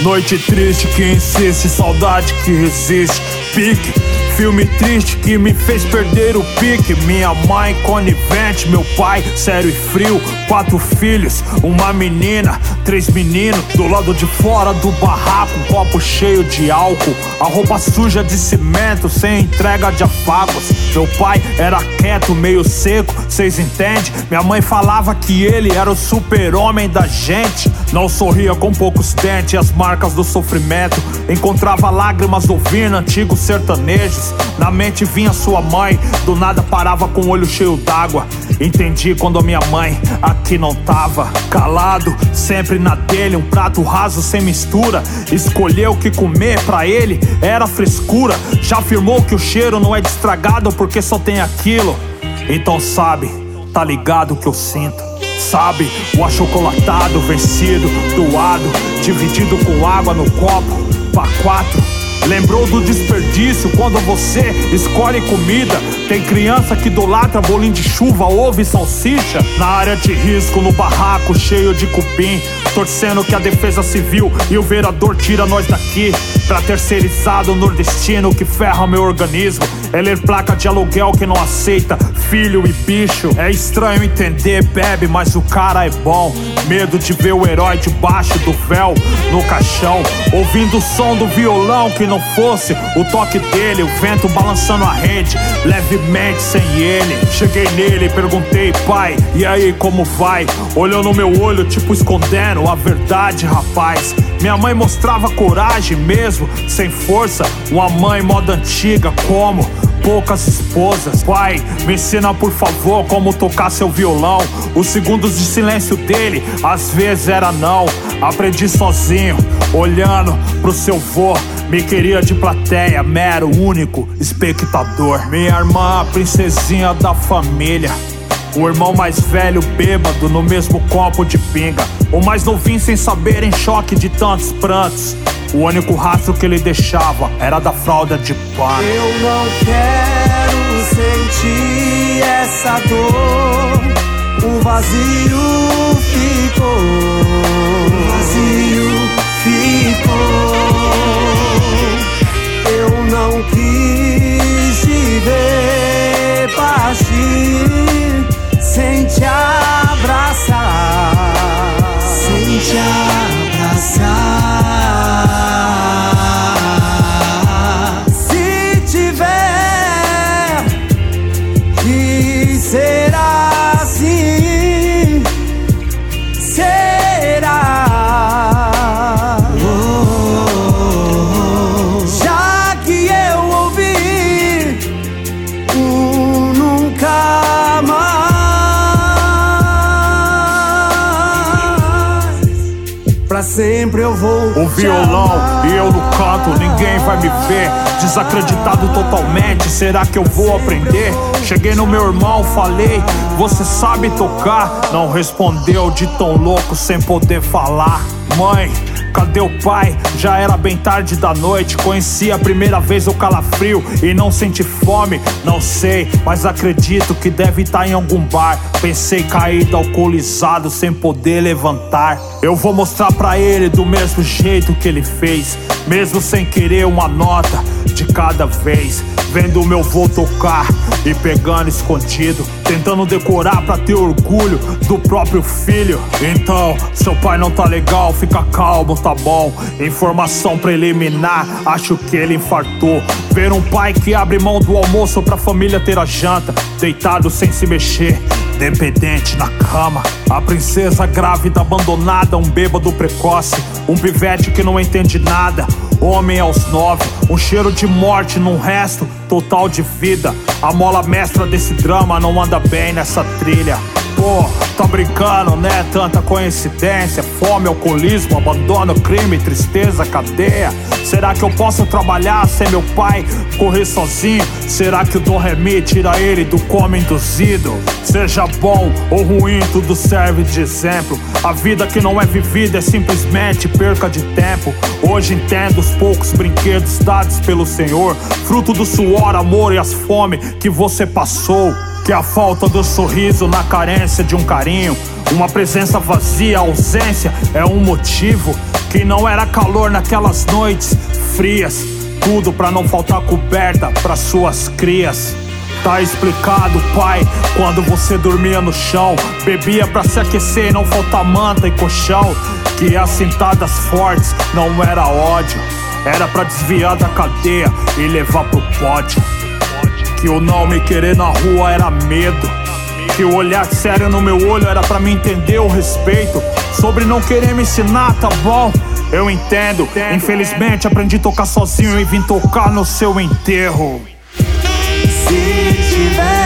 Noite triste que insiste, saudade que resiste. Pique, filme triste que me fez perder o pique. Minha mãe conivente, meu pai sério e frio. 4 filhos, uma menina, 3 meninos. Do lado de fora do barraco, um copo cheio de álcool. A roupa suja de cimento, sem entrega de afagos. Meu pai era quieto, meio seco, cês entendem? Minha mãe falava que ele era o super-homem da gente. Não sorria com poucos dentes, as marcas do sofrimento. Encontrava lágrimas ouvindo antigos sertanejos. Na mente vinha sua mãe, do nada parava com o olho cheio d'água. Entendi quando a minha mãe aqui não tava. Calado, sempre na dele, um prato raso sem mistura. Escolheu o que comer, pra ele era frescura. Já afirmou que o cheiro não é de estragado porque só tem aquilo. Então sabe, tá ligado o que eu sinto. Sabe, o achocolatado, vencido, doado, dividido com água no copo, pra 4. Lembrou do desperdício quando você escolhe comida. Tem criança que idolatra bolinho de chuva, ovo e salsicha. Na área de risco, no barraco cheio de cupim, torcendo que a defesa civil e o vereador tira nós daqui. Pra terceirizado nordestino que ferra meu organismo. É ler placa de aluguel que não aceita filho e bicho. É estranho entender, bebe, mas o cara é bom. Medo de ver o herói debaixo do véu, no caixão, ouvindo o som do violão que não fosse o toque dele. O vento balançando a rede, levemente sem ele. Cheguei nele e perguntei, pai, e aí como vai? Olhou no meu olho tipo escondendo a verdade, rapaz. Minha mãe mostrava coragem mesmo, sem força. Uma mãe moda antiga como poucas esposas. Pai, me ensina por favor como tocar seu violão. Os segundos de silêncio dele às vezes era não. Aprendi sozinho, olhando pro seu vô. Me queria de plateia, mero único espectador. Minha irmã, a princesinha da família. O irmão mais velho bêbado no mesmo copo de pinga. O mais novinho sem saber, em choque de tantos prantos. O único rastro que ele deixava era da fralda de pano. Eu não quero sentir essa dor. O vazio ficou. O vazio ficou. Eu não quis te ver partir sem te abraçar. Sem te abraçar. Se tiver que ser assim, será. Já que eu ouvi nunca mais, pra sempre eu vou. O violão e eu no canto, ninguém vai me ver. Desacreditado totalmente, será que eu vou aprender? Cheguei no meu irmão, falei, você sabe tocar? Não respondeu, de tão louco sem poder falar. Mãe, cadê o pai? Já era bem tarde da noite. Conheci a primeira vez o calafrio e não senti fome. Não sei, mas acredito que deve estar em algum bar. Pensei caído, alcoolizado, sem poder levantar. Eu vou mostrar pra ele do mesmo jeito que ele fez, mesmo sem querer uma nota de cada vez. Vendo o meu vô tocar e pegando escondido, tentando decorar pra ter orgulho do próprio filho. Então, seu pai não tá legal, fica calmo, tá bom. Informação preliminar, acho que ele infartou. Ver um pai que abre mão do almoço pra família ter a janta, deitado sem se mexer, dependente na cama. A princesa grávida abandonada, um bêbado precoce, um pivete que não entende nada, homem aos 9, um cheiro de morte num resto total de vida. A mola mestra desse drama não anda bem nessa trilha. Pô, tá brincando, né? Tanta coincidência. Fome, alcoolismo, abandono, crime, tristeza, cadeia. Será que eu posso trabalhar sem meu pai correr sozinho? Será que o Dom Remi tira ele do coma induzido? Seja bom ou ruim, tudo serve de exemplo. A vida que não é vivida é simplesmente perca de tempo. Hoje entendo os poucos brinquedos dados pelo Senhor, fruto do suor, amor e as fome que você passou. Que a falta do sorriso na carência de um carinho, uma presença vazia, ausência é um motivo. Que não era calor naquelas noites frias, tudo pra não faltar coberta pras suas crias. Tá explicado, pai, quando você dormia no chão, bebia pra se aquecer e não faltar manta e colchão. Que as cintadas fortes não era ódio, era pra desviar da cadeia e levar pro pódio. Que o não me querer na rua era medo, que o olhar sério no meu olho era pra me entender o respeito. Sobre não querer me ensinar, tá bom, eu entendo. Infelizmente aprendi a tocar sozinho e vim tocar no seu enterro. Se tiver